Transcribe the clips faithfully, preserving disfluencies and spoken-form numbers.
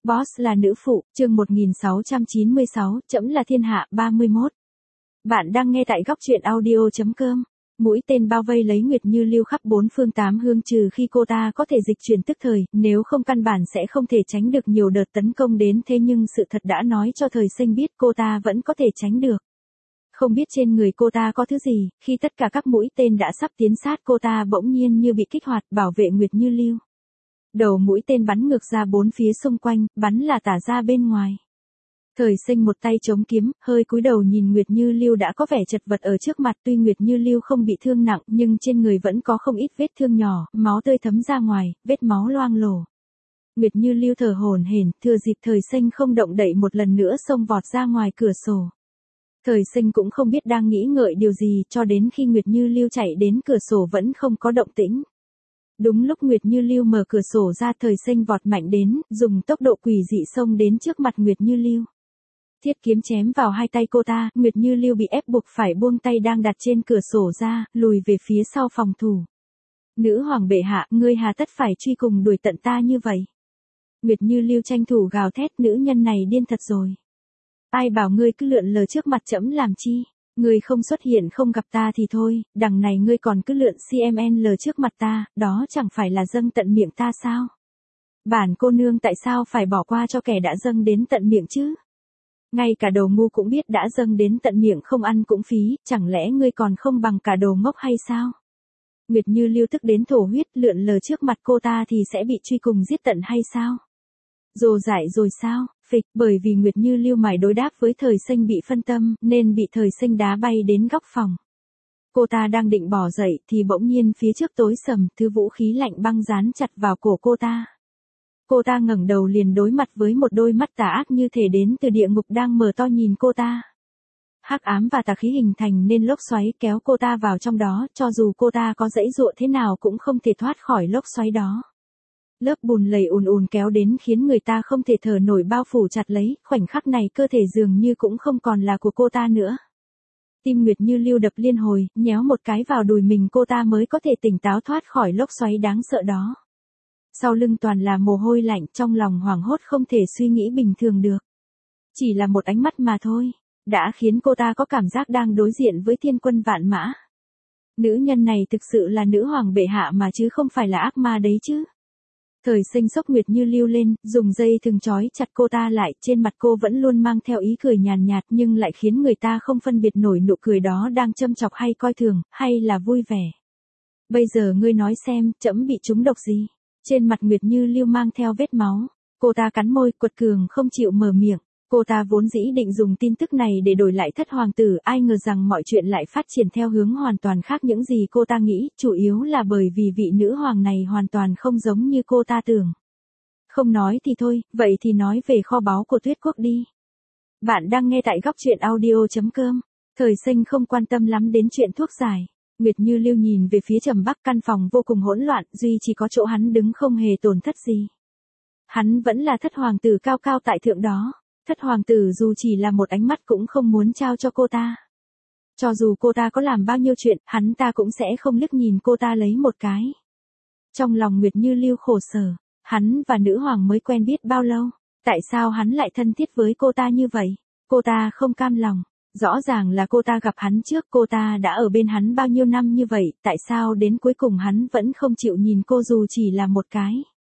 Boss là nữ phụ, chương một nghìn sáu trăm chín mươi sáu, trẫm là thiên hạ, ba mươi mốt. Bạn đang nghe tại góc truyện audio chấm com. Mũi tên bao vây lấy Nguyệt Như Lưu khắp bốn phương tám hướng trừ khi cô ta có thể dịch chuyển tức thời, nếu không căn bản sẽ không thể tránh được nhiều đợt tấn công đến thế nhưng sự thật đã nói cho thời sinh biết cô ta vẫn có thể tránh được. Không biết trên người cô ta có thứ gì, khi tất cả các mũi tên đã sắp tiến sát cô ta bỗng nhiên như bị kích hoạt bảo vệ Nguyệt Như Lưu. Đầu mũi tên bắn ngược ra bốn phía xung quanh, bắn là tả ra bên ngoài. Thời sinh một tay chống kiếm, hơi cúi đầu nhìn Nguyệt Như Lưu đã có vẻ chật vật ở trước mặt, tuy Nguyệt Như Lưu không bị thương nặng nhưng trên người vẫn có không ít vết thương nhỏ, máu tươi thấm ra ngoài, vết máu loang lổ. Nguyệt Như Lưu thở hổn hển, thừa dịp thời sinh không động đậy một lần nữa xông vọt ra ngoài cửa sổ. Thời sinh cũng không biết đang nghĩ ngợi điều gì cho đến khi Nguyệt Như Lưu chạy đến cửa sổ vẫn không có động tĩnh. Đúng lúc Nguyệt Như Lưu mở cửa sổ ra, thời sinh vọt mạnh đến, dùng tốc độ quỷ dị xông đến trước mặt Nguyệt Như Lưu. Thiết kiếm chém vào hai tay cô ta, Nguyệt Như Lưu bị ép buộc phải buông tay đang đặt trên cửa sổ ra, lùi về phía sau phòng thủ. Nữ hoàng bệ hạ, ngươi hà tất phải truy cùng đuổi tận ta như vậy? Nguyệt Như Lưu tranh thủ gào thét, nữ nhân này điên thật rồi. Ai bảo ngươi cứ lượn lờ trước mặt trẫm làm chi? Ngươi không xuất hiện không gặp ta thì thôi, đằng này ngươi còn cứ lượn xê em lờ trước mặt ta, đó chẳng phải là dâng tận miệng ta sao? Bản cô nương tại sao phải bỏ qua cho kẻ đã dâng đến tận miệng chứ? Ngay cả đồ ngu cũng biết đã dâng đến tận miệng không ăn cũng phí, chẳng lẽ ngươi còn không bằng cả đồ ngốc hay sao? Nguyệt Như Lưu tức đến thổ huyết, lượn lờ trước mặt cô ta thì sẽ bị truy cùng giết tận hay sao? Rồ dại rồi sao? Phịch, bởi vì Nguyệt Như Lưu mải đối đáp với thời sinh bị phân tâm, nên bị thời sinh đá bay đến góc phòng. Cô ta đang định bỏ dậy, thì bỗng nhiên phía trước tối sầm, thứ vũ khí lạnh băng dán chặt vào cổ cô ta. Cô ta ngẩng đầu liền đối mặt với một đôi mắt tà ác như thể đến từ địa ngục đang mở to nhìn cô ta. Hắc ám và tà khí hình thành nên lốc xoáy kéo cô ta vào trong đó, cho dù cô ta có giãy giụa thế nào cũng không thể thoát khỏi lốc xoáy đó. Lớp bùn lầy ùn ùn kéo đến khiến người ta không thể thở nổi, bao phủ chặt lấy, khoảnh khắc này cơ thể dường như cũng không còn là của cô ta nữa. Tim Nguyệt Như Lưu đập liên hồi, nhéo một cái vào đùi mình cô ta mới có thể tỉnh táo thoát khỏi lốc xoáy đáng sợ đó. Sau lưng toàn là mồ hôi lạnh, trong lòng hoảng hốt không thể suy nghĩ bình thường được. Chỉ là một ánh mắt mà thôi, đã khiến cô ta có cảm giác đang đối diện với thiên quân vạn mã. Nữ nhân này thực sự là nữ hoàng bệ hạ mà chứ không phải là ác ma đấy chứ. Thời sinh sốc Nguyệt Như Lưu lên, dùng dây thừng trói chặt cô ta lại, trên mặt cô vẫn luôn mang theo ý cười nhàn nhạt nhưng lại khiến người ta không phân biệt nổi nụ cười đó đang châm chọc hay coi thường, hay là vui vẻ. Bây giờ ngươi nói xem, trẫm bị trúng độc gì? Trên mặt Nguyệt Như Lưu mang theo vết máu, cô ta cắn môi, quật cường không chịu mở miệng. Cô ta vốn dĩ định dùng tin tức này để đổi lại thất hoàng tử, ai ngờ rằng mọi chuyện lại phát triển theo hướng hoàn toàn khác những gì cô ta nghĩ, chủ yếu là bởi vì vị nữ hoàng này hoàn toàn không giống như cô ta tưởng. Không nói thì thôi, vậy thì nói về kho báu của Tuyết Quốc đi. Bạn đang nghe tại góc truyện audio chấm com. Thời sinh không quan tâm lắm đến chuyện thuốc giải. Nguyệt Như Lưu nhìn về phía Trầm Bắc, căn phòng vô cùng hỗn loạn, duy chỉ có chỗ hắn đứng không hề tổn thất gì. Hắn vẫn là thất hoàng tử cao cao tại thượng đó. Thất hoàng tử dù chỉ là một ánh mắt cũng không muốn trao cho cô ta. Cho dù cô ta có làm bao nhiêu chuyện, hắn ta cũng sẽ không liếc nhìn cô ta lấy một cái. Trong lòng Nguyệt Như Lưu khổ sở, hắn và nữ hoàng mới quen biết bao lâu, tại sao hắn lại thân thiết với cô ta như vậy? Cô ta không cam lòng, rõ ràng là cô ta gặp hắn trước, cô ta đã ở bên hắn bao nhiêu năm như vậy, tại sao đến cuối cùng hắn vẫn không chịu nhìn cô dù chỉ là một cái?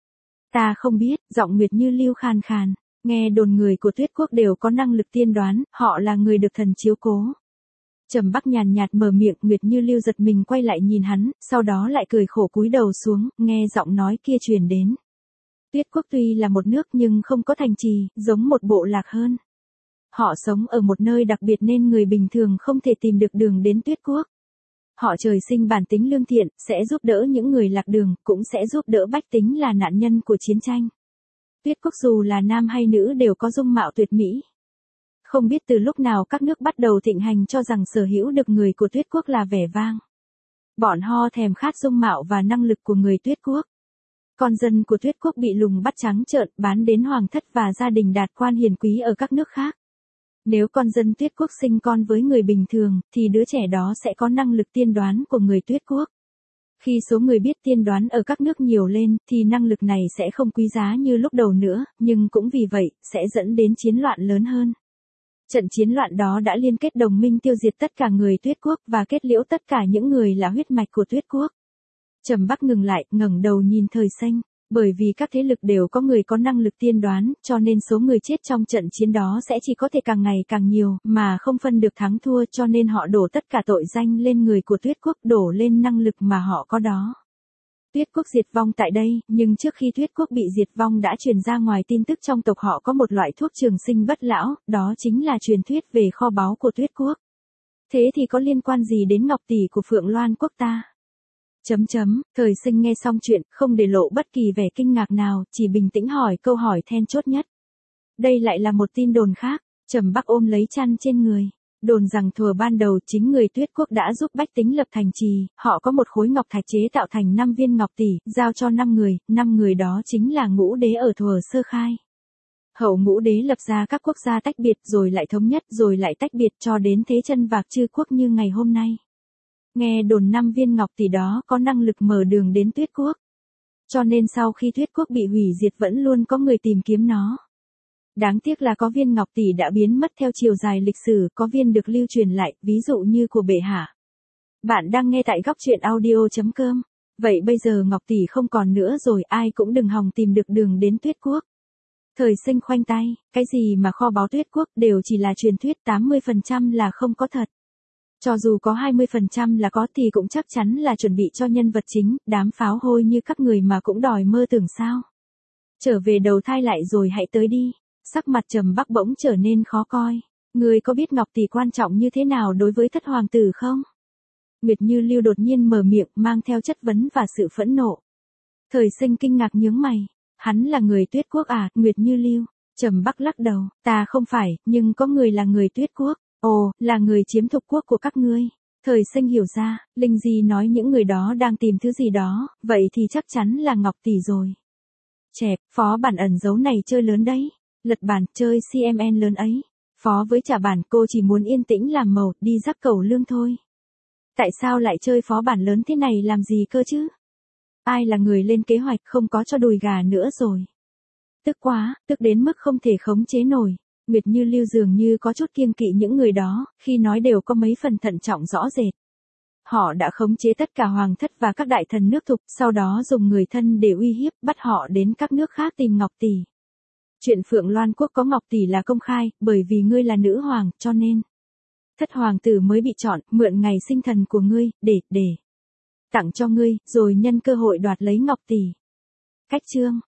Ta không biết, giọng Nguyệt Như Lưu khàn khàn. Nghe đồn người của Tuyết Quốc đều có năng lực tiên đoán, họ là người được thần chiếu cố. Trầm Bắc nhàn nhạt mở miệng, Nguyệt Như Lưu giật mình quay lại nhìn hắn, sau đó lại cười khổ cúi đầu xuống, nghe giọng nói kia truyền đến. Tuyết Quốc tuy là một nước nhưng không có thành trì, giống một bộ lạc hơn. Họ sống ở một nơi đặc biệt nên người bình thường không thể tìm được đường đến Tuyết Quốc. Họ trời sinh bản tính lương thiện, sẽ giúp đỡ những người lạc đường, cũng sẽ giúp đỡ bách tính là nạn nhân của chiến tranh. Tuyết Quốc dù là nam hay nữ đều có dung mạo tuyệt mỹ. Không biết từ lúc nào các nước bắt đầu thịnh hành cho rằng sở hữu được người của Tuyết Quốc là vẻ vang. Bọn ho thèm khát dung mạo và năng lực của người Tuyết Quốc. Con dân của Tuyết Quốc bị lùng bắt trắng trợn, bán đến hoàng thất và gia đình đạt quan hiền quý ở các nước khác. Nếu con dân Tuyết Quốc sinh con với người bình thường, thì đứa trẻ đó sẽ có năng lực tiên đoán của người Tuyết Quốc. Khi số người biết tiên đoán ở các nước nhiều lên, thì năng lực này sẽ không quý giá như lúc đầu nữa, nhưng cũng vì vậy, sẽ dẫn đến chiến loạn lớn hơn. Trận chiến loạn đó đã liên kết đồng minh tiêu diệt tất cả người Tuyết quốc và kết liễu tất cả những người là huyết mạch của Tuyết quốc. Trầm Bắc ngừng lại, ngẩng đầu nhìn Thời Xanh. Bởi vì các thế lực đều có người có năng lực tiên đoán, cho nên số người chết trong trận chiến đó sẽ chỉ có thể càng ngày càng nhiều, mà không phân được thắng thua, cho nên họ đổ tất cả tội danh lên người của Tuyết quốc, đổ lên năng lực mà họ có đó. Tuyết quốc diệt vong tại đây, nhưng trước khi Tuyết quốc bị diệt vong đã truyền ra ngoài tin tức trong tộc họ có một loại thuốc trường sinh bất lão, đó chính là truyền thuyết về kho báu của Tuyết quốc. Thế thì có liên quan gì đến ngọc tỷ của Phượng Loan quốc ta? Chấm chấm, Thời Sinh nghe xong chuyện, không để lộ bất kỳ vẻ kinh ngạc nào, chỉ bình tĩnh hỏi câu hỏi then chốt nhất. Đây lại là một tin đồn khác. Trầm Bắc ôm lấy chăn trên người. Đồn rằng thuở ban đầu chính người Tuyết quốc đã giúp bách tính lập thành trì, họ có một khối ngọc thạch chế tạo thành năm viên ngọc tỷ, giao cho năm người, năm người đó chính là ngũ đế ở thuở sơ khai. Hậu ngũ đế lập ra các quốc gia tách biệt rồi lại thống nhất rồi lại tách biệt cho đến thế chân vạc chư quốc như ngày hôm nay. Nghe đồn năm viên ngọc tỷ đó có năng lực mở đường đến Tuyết quốc. Cho nên sau khi Tuyết quốc bị hủy diệt vẫn luôn có người tìm kiếm nó. Đáng tiếc là có viên ngọc tỷ đã biến mất theo chiều dài lịch sử, có viên được lưu truyền lại, ví dụ như của bệ hạ. Bạn đang nghe tại góc truyện audio chấm com. Vậy bây giờ ngọc tỷ không còn nữa rồi, ai cũng đừng hòng tìm được đường đến Tuyết quốc. Thời Sinh khoanh tay, cái gì mà kho báu Tuyết quốc đều chỉ là truyền thuyết, tám mươi phần trăm là không có thật. Cho dù có hai mươi phần trăm là có thì cũng chắc chắn là chuẩn bị cho nhân vật chính, đám pháo hôi như các người mà cũng đòi mơ tưởng sao. Trở về đầu thai lại rồi hãy tới đi. Sắc mặt Trầm Bắc bỗng trở nên khó coi. Người có biết ngọc tỷ quan trọng như thế nào đối với thất hoàng tử không? Nguyệt Như Lưu đột nhiên mở miệng mang theo chất vấn và sự phẫn nộ. Thời Sinh kinh ngạc nhướng mày. Hắn là người Tuyết quốc à, Nguyệt Như Lưu? Trầm Bắc lắc đầu, ta không phải, nhưng có người là người Tuyết quốc. Ồ, là người chiếm thục quốc của các ngươi. Thời Sinh hiểu ra, Linh Di nói những người đó đang tìm thứ gì đó, vậy thì chắc chắn là ngọc tỷ rồi. Chẹp, phó bản ẩn dấu này chơi lớn đấy. Lật bản, chơi xê em en lớn ấy. Phó với trả bản, cô chỉ muốn yên tĩnh làm màu, đi rắc cẩu lương thôi. Tại sao lại chơi phó bản lớn thế này làm gì cơ chứ? Ai là người lên kế hoạch không có cho đùi gà nữa rồi. Tức quá, tức đến mức không thể khống chế nổi. Nguyệt Như Lưu dường như có chút kiêng kỵ những người đó, khi nói đều có mấy phần thận trọng rõ rệt. Họ đã khống chế tất cả hoàng thất và các đại thần nước thục, sau đó dùng người thân để uy hiếp, bắt họ đến các nước khác tìm ngọc tỷ. Chuyện Phượng Loan quốc có ngọc tỷ là công khai, bởi vì ngươi là nữ hoàng, cho nên thất hoàng tử mới bị chọn, mượn ngày sinh thần của ngươi, để, để tặng cho ngươi, rồi nhân cơ hội đoạt lấy ngọc tỷ. Cách chương